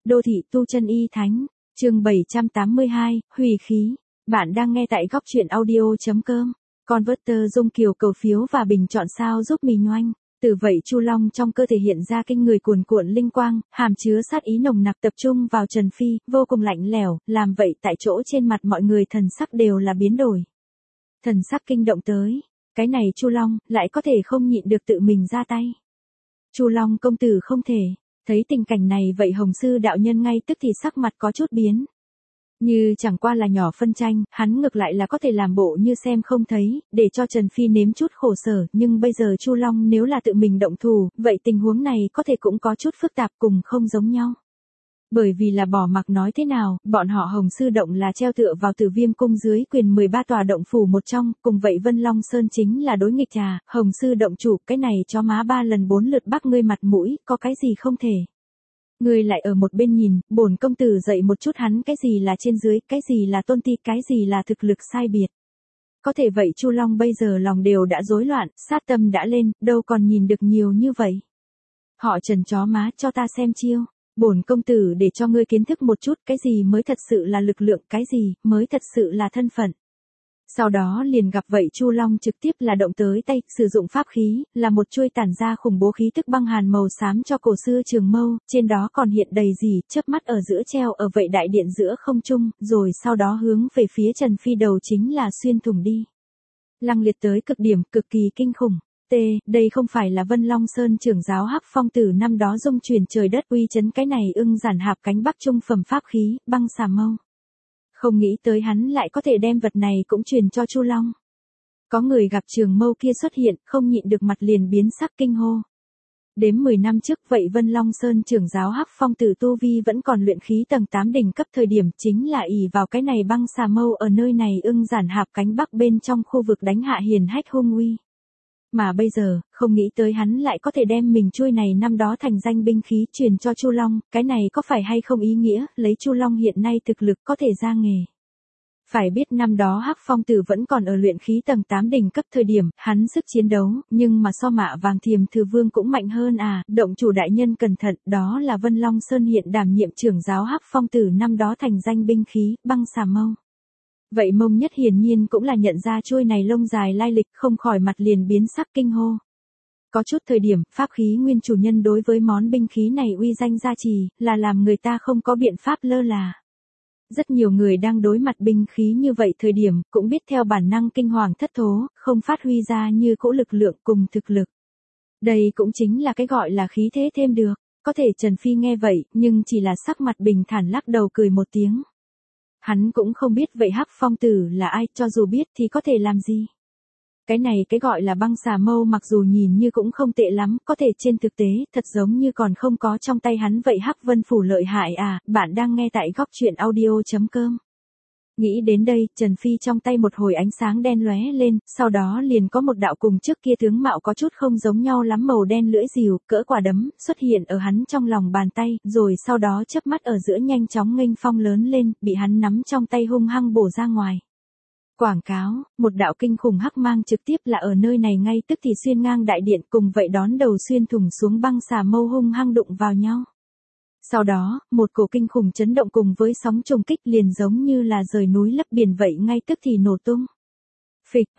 Đô thị tu chân y thánh, chương 782, hủy khí. Bạn đang nghe tại góc truyện audio.com. Converter Dung Kiều cầu phiếu và bình chọn sao giúp mình nhoanh. Từ vậy Chu Long trong cơ thể hiện ra kinh người cuồn cuộn linh quang, hàm chứa sát ý nồng nặc tập trung vào Trần Phi, vô cùng lạnh lẽo, làm vậy tại chỗ trên mặt mọi người thần sắc đều là biến đổi. Thần sắc kinh động tới, cái này Chu Long lại có thể không nhịn được tự mình ra tay. Chu Long công tử không thể. Thấy tình cảnh này vậy Hồng Sư đạo nhân ngay tức thì sắc mặt có chút biến. Như chẳng qua là nhỏ phân tranh, hắn ngược lại là có thể làm bộ như xem không thấy, để cho Trần Phi nếm chút khổ sở, nhưng bây giờ Chu Long nếu là tự mình động thủ, vậy tình huống này có thể cũng có chút phức tạp cùng không giống nhau. Bởi vì là bỏ mặc nói thế nào, bọn họ Hồng Sư động là treo tựa vào Tử Viêm cung dưới quyền 13 tòa động phủ một trong, cùng vậy Vân Long Sơn chính là đối nghịch trà, Hồng Sư động chủ, cái này cho má 3 lần 4 lượt bắt ngươi mặt mũi, có cái gì không thể. Ngươi lại ở một bên nhìn, bổn công tử dạy một chút hắn cái gì là trên dưới, cái gì là tôn ti, cái gì là thực lực sai biệt. Có thể vậy Chu Long bây giờ lòng đều đã rối loạn, sát tâm đã lên, đâu còn nhìn được nhiều như vậy. Họ Trần chó má cho ta xem chiêu. Bổn công tử để cho ngươi kiến thức một chút cái gì mới thật sự là lực lượng, cái gì mới thật sự là thân phận. Sau đó liền gặp vậy Chu Long trực tiếp là động tới tay, sử dụng pháp khí, là một chuôi tản ra khủng bố khí tức băng hàn màu xám cho cổ xưa trường mâu, trên đó còn hiện đầy gì, chớp mắt ở giữa treo ở vậy đại điện giữa không trung, rồi sau đó hướng về phía Trần Phi đầu chính là xuyên thủng đi. Lăng liệt tới cực điểm, cực kỳ kinh khủng. Đây không phải là Vân Long Sơn trưởng giáo Hắc Phong Tử năm đó dung truyền trời đất uy chấn cái này ưng giản hạp cánh bắc trung phẩm pháp khí, băng xà mâu. Không nghĩ tới hắn lại có thể đem vật này cũng truyền cho Chu Long. Có người gặp trường mâu kia xuất hiện, không nhịn được mặt liền biến sắc kinh hô. Đếm 10 năm trước vậy Vân Long Sơn trưởng giáo Hắc Phong Tử tu vi vẫn còn luyện khí tầng 8 đỉnh cấp thời điểm chính là ỷ vào cái này băng xà mâu ở nơi này ưng giản hạp cánh bắc bên trong khu vực đánh hạ hiền hách hung uy. Mà bây giờ, không nghĩ tới hắn lại có thể đem mình chuôi này năm đó thành danh binh khí truyền cho Chu Long, cái này có phải hay không ý nghĩa, lấy Chu Long hiện nay thực lực có thể ra nghề. Phải biết năm đó Hắc Phong Tử vẫn còn ở luyện khí tầng 8 đỉnh cấp thời điểm, hắn sức chiến đấu, nhưng mà so Mạ Vàng Thiềm Thừa Vương cũng mạnh hơn à, động chủ đại nhân cẩn thận, đó là Vân Long Sơn hiện đảm nhiệm trưởng giáo Hắc Phong Tử năm đó thành danh binh khí, băng xà mâu. Vậy Mông Nhất hiển nhiên cũng là nhận ra chuôi này lông dài lai lịch, không khỏi mặt liền biến sắc kinh hô. Có chút thời điểm, pháp khí nguyên chủ nhân đối với món binh khí này uy danh gia trì, là làm người ta không có biện pháp lơ là. Rất nhiều người đang đối mặt binh khí như vậy thời điểm, cũng biết theo bản năng kinh hoàng thất thố, không phát huy ra như cỗ lực lượng cùng thực lực. Đây cũng chính là cái gọi là khí thế thêm được. Có thể Trần Phi nghe vậy, nhưng chỉ là sắc mặt bình thản lắc đầu cười một tiếng. Hắn cũng không biết vậy Hắc Phong Tử là ai, cho dù biết thì có thể làm gì. Cái này cái gọi là băng xà mâu mặc dù nhìn như cũng không tệ lắm, có thể trên thực tế, thật giống như còn không có trong tay hắn vậy Hắc Vân Phủ lợi hại à, bạn đang nghe tại góc truyện audio.com. Nghĩ đến đây, Trần Phi trong tay một hồi ánh sáng đen lóe lên, sau đó liền có một đạo cùng trước kia tướng mạo có chút không giống nhau lắm màu đen lưỡi rìu, cỡ quả đấm, xuất hiện ở hắn trong lòng bàn tay, rồi sau đó chớp mắt ở giữa nhanh chóng nghênh phong lớn lên, bị hắn nắm trong tay hung hăng bổ ra ngoài. Quảng cáo, một đạo kinh khủng hắc mang trực tiếp là ở nơi này ngay tức thì xuyên ngang đại điện, cùng vậy đón đầu xuyên thủng xuống băng xà mâu hung hăng đụng vào nhau. Sau đó, một cổ kinh khủng chấn động cùng với sóng trùng kích liền giống như là rời núi lấp biển vậy ngay tức thì nổ tung. Phịch,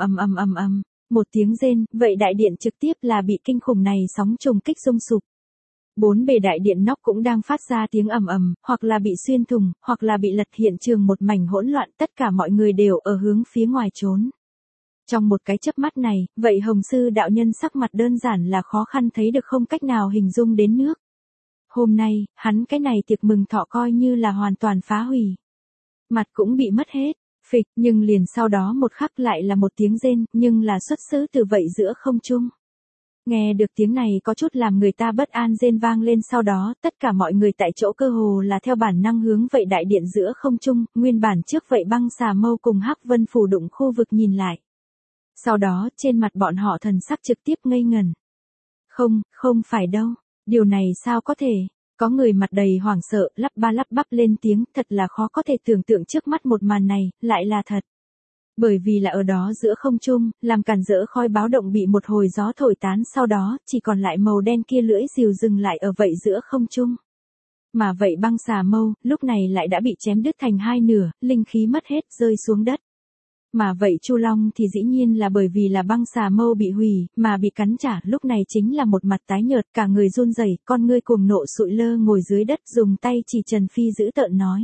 một tiếng rên, vậy đại điện trực tiếp là bị kinh khủng này sóng trùng kích rung sụp. Bốn bề đại điện nóc cũng đang phát ra tiếng hoặc là bị xuyên thủng, hoặc là bị lật, hiện trường một mảnh hỗn loạn, tất cả mọi người đều ở hướng phía ngoài trốn. Trong một cái chớp mắt này, vậy Hồng Sư đạo nhân sắc mặt đơn giản là khó khăn thấy được không cách nào hình dung đến nước. Hôm nay, hắn cái này tiệc mừng thọ coi như là hoàn toàn phá hủy. Mặt cũng bị mất hết, phịch, nhưng liền sau đó một khắc lại là một tiếng rên, nhưng là xuất xứ từ vậy giữa không trung. Nghe được tiếng này có chút làm người ta bất an rên vang lên, sau đó, tất cả mọi người tại chỗ cơ hồ là theo bản năng hướng vậy đại điện giữa không trung, nguyên bản trước vậy băng xà mâu cùng Hắc Vân Phủ đụng khu vực nhìn lại. Sau đó, trên mặt bọn họ thần sắc trực tiếp ngây ngẩn. Không phải đâu. Điều này sao có thể? Có người mặt đầy hoảng sợ, lắp bắp lên tiếng, thật là khó có thể tưởng tượng trước mắt một màn này, lại là thật. Bởi vì là ở đó giữa không trung, làm cản rỡ khói báo động bị một hồi gió thổi tán, sau đó, chỉ còn lại màu đen kia lưỡi rìu dừng lại ở vậy giữa không trung. Mà vậy băng xà mâu, lúc này lại đã bị chém đứt thành hai nửa, linh khí mất hết rơi xuống đất. Mà vậy Chu Long thì dĩ nhiên là bởi vì là băng xà mâu bị hủy, mà bị cắn trả, lúc này chính là một mặt tái nhợt, cả người run rẩy, con ngươi cuồng nộ sụi lơ ngồi dưới đất, dùng tay chỉ Trần Phi dữ tợn nói.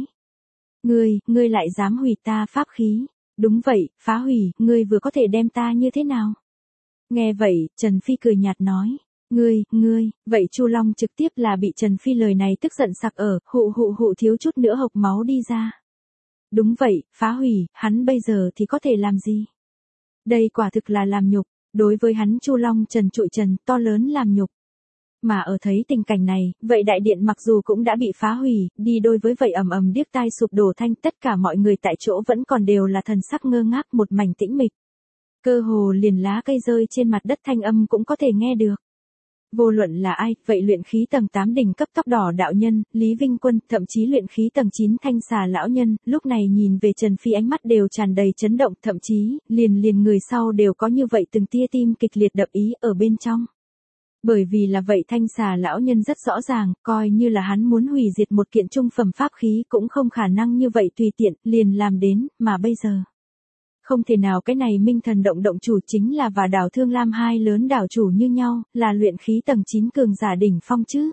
Ngươi lại dám hủy ta pháp khí. Đúng vậy, phá hủy, ngươi vừa có thể đem ta như thế nào? Nghe vậy, Trần Phi cười nhạt nói. Ngươi, vậy Chu Long trực tiếp là bị Trần Phi lời này tức giận sặc ở, hụ thiếu chút nữa hộc máu đi ra. Đúng vậy, phá hủy, hắn bây giờ thì có thể làm gì? Đây quả thực là làm nhục, đối với hắn Chu Long trần trụi trần, to lớn làm nhục. Mà ở thấy tình cảnh này, vậy đại điện mặc dù cũng đã bị phá hủy, đi đôi với vậy ầm ầm điếc tai sụp đổ thanh, tất cả mọi người tại chỗ vẫn còn đều là thần sắc ngơ ngác, một mảnh tĩnh mịch. Cơ hồ liền lá cây rơi trên mặt đất thanh âm cũng có thể nghe được. Vô luận là ai, vậy luyện khí tầng 8 đỉnh cấp tóc đỏ đạo nhân, Lý Vinh Quân, thậm chí luyện khí tầng 9 thanh xà lão nhân, lúc này nhìn về Trần Phi ánh mắt đều tràn đầy chấn động, thậm chí, liền người sau đều có như vậy từng tia tim kịch liệt đập ý ở bên trong. Bởi vì là vậy thanh xà lão nhân rất rõ ràng, coi như là hắn muốn hủy diệt một kiện trung phẩm pháp khí cũng không khả năng như vậy tùy tiện, liền làm đến, mà bây giờ. Không thể nào cái này minh thần động chủ chính là và đảo Thương Lam hai lớn đảo chủ như nhau, là luyện khí tầng 9 cường giả đỉnh phong chứ.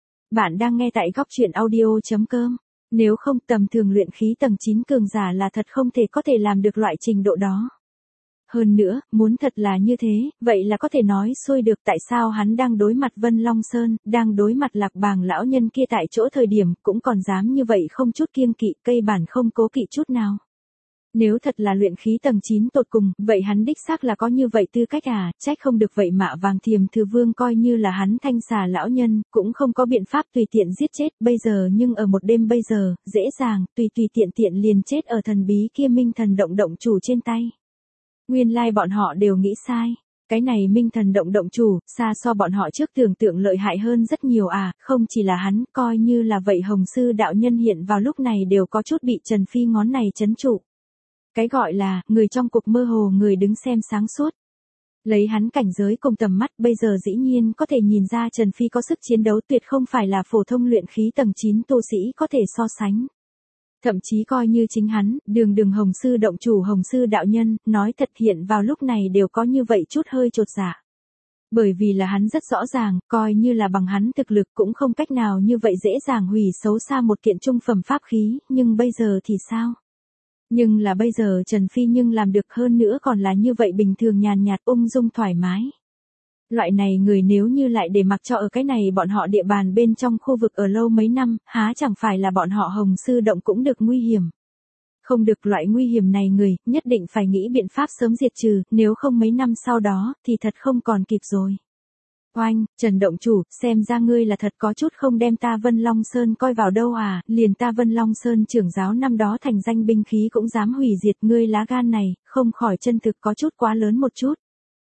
Bạn đang nghe tại góc truyện audio.com. Nếu không tầm thường luyện khí tầng 9 cường giả là thật không thể có thể làm được loại trình độ đó. Hơn nữa, muốn thật là như thế, vậy là có thể nói xuôi được tại sao hắn đang đối mặt Vân Long Sơn, đang đối mặt Lạc Bàng lão nhân kia tại chỗ thời điểm, cũng còn dám như vậy không chút kiêng kỵ, cây bản không cố kỵ chút nào. Nếu thật là luyện khí tầng 9 tột cùng, vậy hắn đích xác là có như vậy tư cách à, trách không được vậy Mạ Vàng Thiềm Thừa Vương coi như là hắn thanh xà lão nhân, cũng không có biện pháp tùy tiện giết chết, bây giờ nhưng ở một đêm bây giờ, dễ dàng, tùy tiện liền chết ở thần bí kia minh thần động chủ trên tay. Nguyên lai bọn họ đều nghĩ sai. Cái này minh thần động chủ, xa so bọn họ trước tưởng tượng lợi hại hơn rất nhiều à, không chỉ là hắn, coi như là vậy Hồng Sư đạo nhân hiện vào lúc này đều có chút bị Trần Phi ngón này chấn trụ. Cái gọi là, người trong cuộc mơ hồ người đứng xem sáng suốt. Lấy hắn cảnh giới cùng tầm mắt bây giờ dĩ nhiên có thể nhìn ra Trần Phi có sức chiến đấu tuyệt không phải là phổ thông luyện khí tầng 9 tu sĩ có thể so sánh. Thậm chí coi như chính hắn, đường Hồng Sư động chủ Hồng Sư đạo nhân, nói thật hiện vào lúc này đều có như vậy chút hơi chột dạ. Bởi vì là hắn rất rõ ràng, coi như là bằng hắn thực lực cũng không cách nào như vậy dễ dàng hủy xấu xa một kiện trung phẩm pháp khí, nhưng bây giờ thì sao? Nhưng là bây giờ Trần Phi nhưng làm được hơn nữa còn là như vậy bình thường nhàn nhạt ung dung thoải mái. Loại này người nếu như lại để mặc cho ở cái này bọn họ địa bàn bên trong khu vực ở lâu mấy năm, há chẳng phải là bọn họ Hồng Sư động cũng được nguy hiểm. Không được loại nguy hiểm này người, nhất định phải nghĩ biện pháp sớm diệt trừ, nếu không mấy năm sau đó, thì thật không còn kịp rồi. Oanh, Trần động chủ, xem ra ngươi là thật có chút không đem ta Vân Long Sơn coi vào đâu à, liền ta Vân Long Sơn trưởng giáo năm đó thành danh binh khí cũng dám hủy diệt ngươi lá gan này, không khỏi chân thực có chút quá lớn một chút.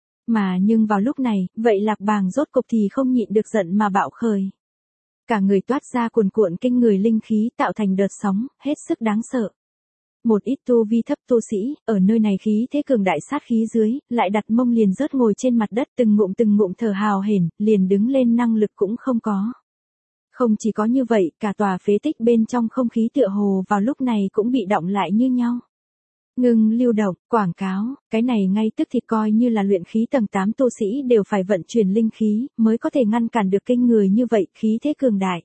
Mà nhưng vào lúc này, vậy Lạc Bàng rốt cục thì không nhịn được giận mà bạo khởi. Cả người toát ra cuồn cuộn kinh người linh khí tạo thành đợt sóng, hết sức đáng sợ. Một ít tu vi thấp tu sĩ, ở nơi này khí thế cường đại sát khí dưới, lại đặt mông liền rớt ngồi trên mặt đất từng ngụm thở hào hển, liền đứng lên năng lực cũng không có. Không chỉ có như vậy, cả tòa phế tích bên trong không khí tựa hồ vào lúc này cũng bị động lại như nhau. Ngừng lưu động, quảng cáo, cái này ngay tức thì coi như là luyện khí tầng 8 tu sĩ đều phải vận chuyển linh khí, mới có thể ngăn cản được kinh người như vậy, khí thế cường đại.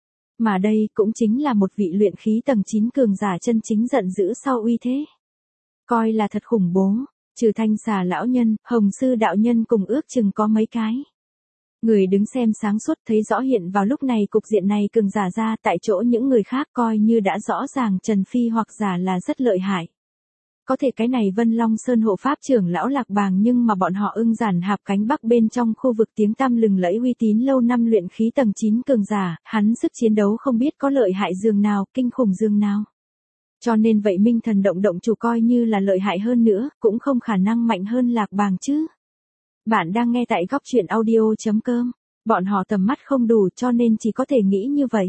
Mà đây cũng chính là một vị luyện khí tầng 9 cường giả chân chính giận dữ sau uy thế. Coi là thật khủng bố, trừ thanh xà lão nhân, Hồng Sư đạo nhân cùng ước chừng có mấy cái. Người đứng xem sáng suốt thấy rõ hiện vào lúc này cục diện này cường giả ra tại chỗ những người khác coi như đã rõ ràng Trần Phi hoặc giả là rất lợi hại. Có thể cái này Vân Long Sơn hộ pháp trưởng lão Lạc Bàng nhưng mà bọn họ ưng giản hạp cánh bắc bên trong khu vực tiếng tăm lừng lẫy uy tín lâu năm luyện khí tầng 9 cường giả, hắn sức chiến đấu không biết có lợi hại dường nào, kinh khủng dường nào. Cho nên vậy minh thần động chủ coi như là lợi hại hơn nữa, cũng không khả năng mạnh hơn Lạc Bàng chứ. Bạn đang nghe tại góc truyện audio.com, bọn họ tầm mắt không đủ cho nên chỉ có thể nghĩ như vậy.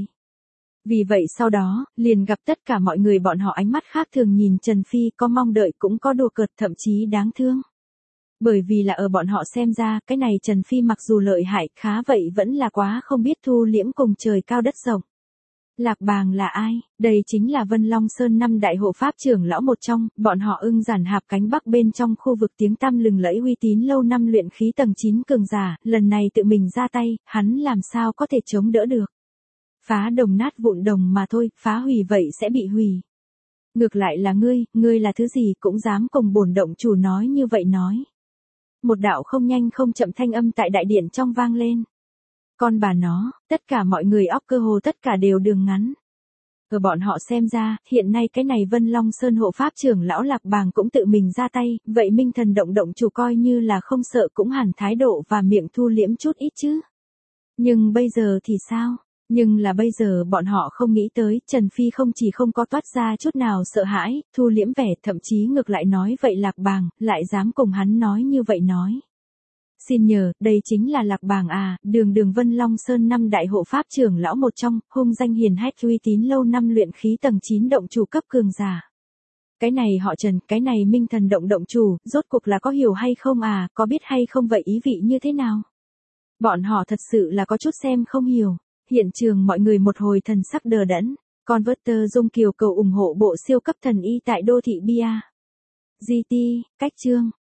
Vì vậy sau đó, liền gặp tất cả mọi người bọn họ ánh mắt khác thường nhìn Trần Phi có mong đợi cũng có đùa cợt thậm chí đáng thương. Bởi vì là ở bọn họ xem ra, cái này Trần Phi mặc dù lợi hại khá vậy vẫn là quá không biết thu liễm cùng trời cao đất rộng. Lạc Bàng là ai? Đây chính là Vân Long Sơn năm đại hộ pháp trưởng lão một trong, bọn họ ưng giản hạp cánh bắc bên trong khu vực tiếng tăm lừng lẫy uy tín lâu năm luyện khí tầng 9 cường giả, lần này tự mình ra tay, hắn làm sao có thể chống đỡ được. Phá đồng nát vụn đồng mà thôi, phá hủy vậy sẽ bị hủy. Ngược lại là ngươi là thứ gì cũng dám cùng bổn động chủ nói như vậy nói. Một đạo không nhanh không chậm thanh âm tại đại điện trong vang lên. Con bà nó, tất cả mọi người óc cơ hồ tất cả đều đường ngắn. Ở bọn họ xem ra, hiện nay cái này Vân Long Sơn hộ pháp trưởng lão Lạc Bàng cũng tự mình ra tay, vậy Minh Thần động chủ coi như là không sợ cũng hẳn thái độ và miệng thu liễm chút ít chứ. Nhưng bây giờ thì sao? Nhưng là bây giờ bọn họ không nghĩ tới, Trần Phi không chỉ không có toát ra chút nào sợ hãi, thu liễm vẻ, thậm chí ngược lại nói vậy Lạc Bàng, lại dám cùng hắn nói như vậy nói. Xin nhờ, đây chính là Lạc Bàng à, đường Vân Long Sơn năm đại hộ pháp trưởng lão một trong, hung danh hiền hách uy tín lâu năm luyện khí tầng 9 động chủ cấp cường giả. Cái này họ Trần, cái này Minh Thần động chủ, rốt cuộc là có hiểu hay không à, có biết hay không vậy ý vị như thế nào? Bọn họ thật sự là có chút xem không hiểu. Hiện trường mọi người một hồi thần sắc đờ đẫn. Converter Dung Kiều cầu ủng hộ bộ siêu cấp thần y tại đô thị Bia. GT, cách chương.